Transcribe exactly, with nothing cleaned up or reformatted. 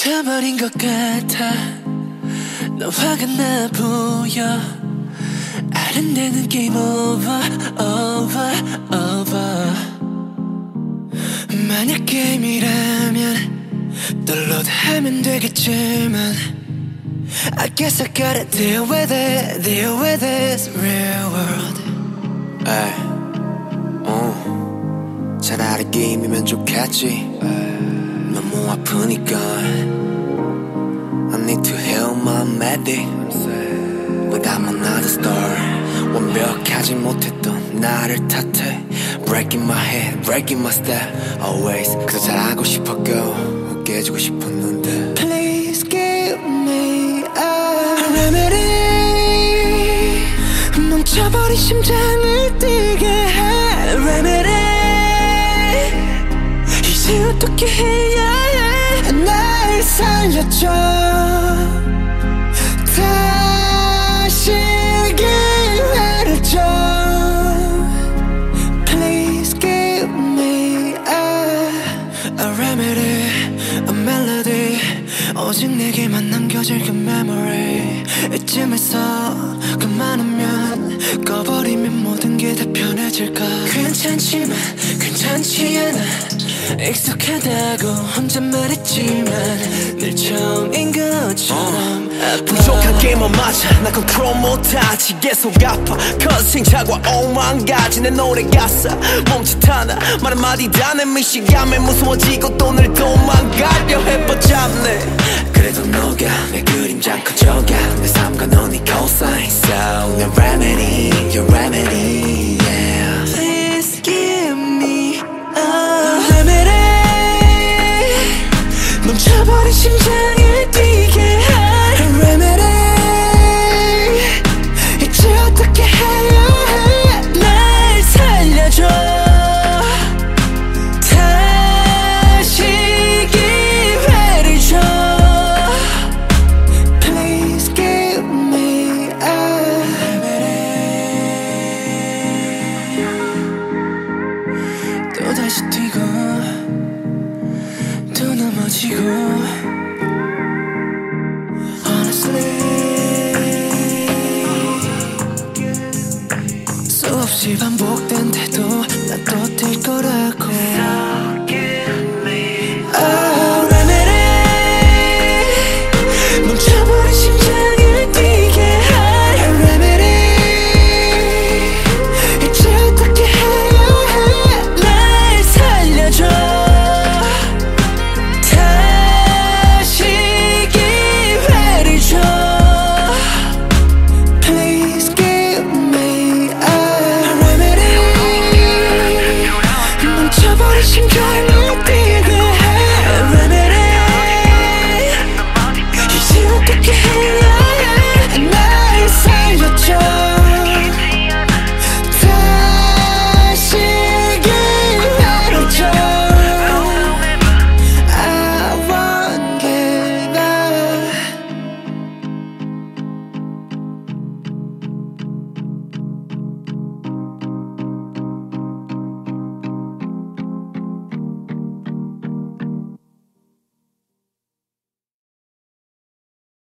멈춰버린 것 같아. 너 화가 나 보여. 아른대는 게임 오버 오버 오버. 만약 게임이라면 download하면 되겠지만 I guess I gotta deal with it, deal with this real world. 에이, 어, 차라리 게임이면 좋겠지. 너무 아프니까 I need to heal my medic. But I'm another star. 완벽하지 못했던 나를 탓해. Breaking my head, breaking my step. Always 그저 잘하고 싶었고 깨지고 싶었는데. Please give me a remedy. 멈춰버린 심장을 뛰게 해 remedy. 이제 어떻게 해야 해. 날 살려줘. 다시 기회를 줘. Please give me a, a remedy, a melody. 오직 내게만 남겨질 그 memory. 이쯤에서 그만하면 꺼버리면 모든 게 다 편해질까. 괜찮지만 괜찮지 않아. 익숙하다고 혼자 말했지만 늘 처음인 것처럼 아파. 부족한 게임은 맞아. 나 컨트롤 못하지. 계속 아파. 커생 자과 오만 가지 내 노래 가사 멈칫 하나 말 한마디 다 내 미시감에 무서워지고 또 늘 도망가려 해뻗잡네. 그래도 너가 내 그림자 커져가. 내 삶과 넌 네 cosign. So 내 remedy, your remedy, yeah. Please give me a remedy. 멈춰버린 심장을 뛰게 해 remedy. 이제 어떻게 해야 해. 날 살려줘. 다시 기회를 줘. Please give me a remedy. 또다시 뛰고 또 넘어지고. Honestly 수없이 반복된데도 난 또 뛸 거라고. Oh, remedy. 멈춰버린 심장을 뛰게 해 remedy. 이제 어떻게 해야 해. 날 살려줘. 다시 기회를 줘. Please give me a remedy. 멈춰버린 심장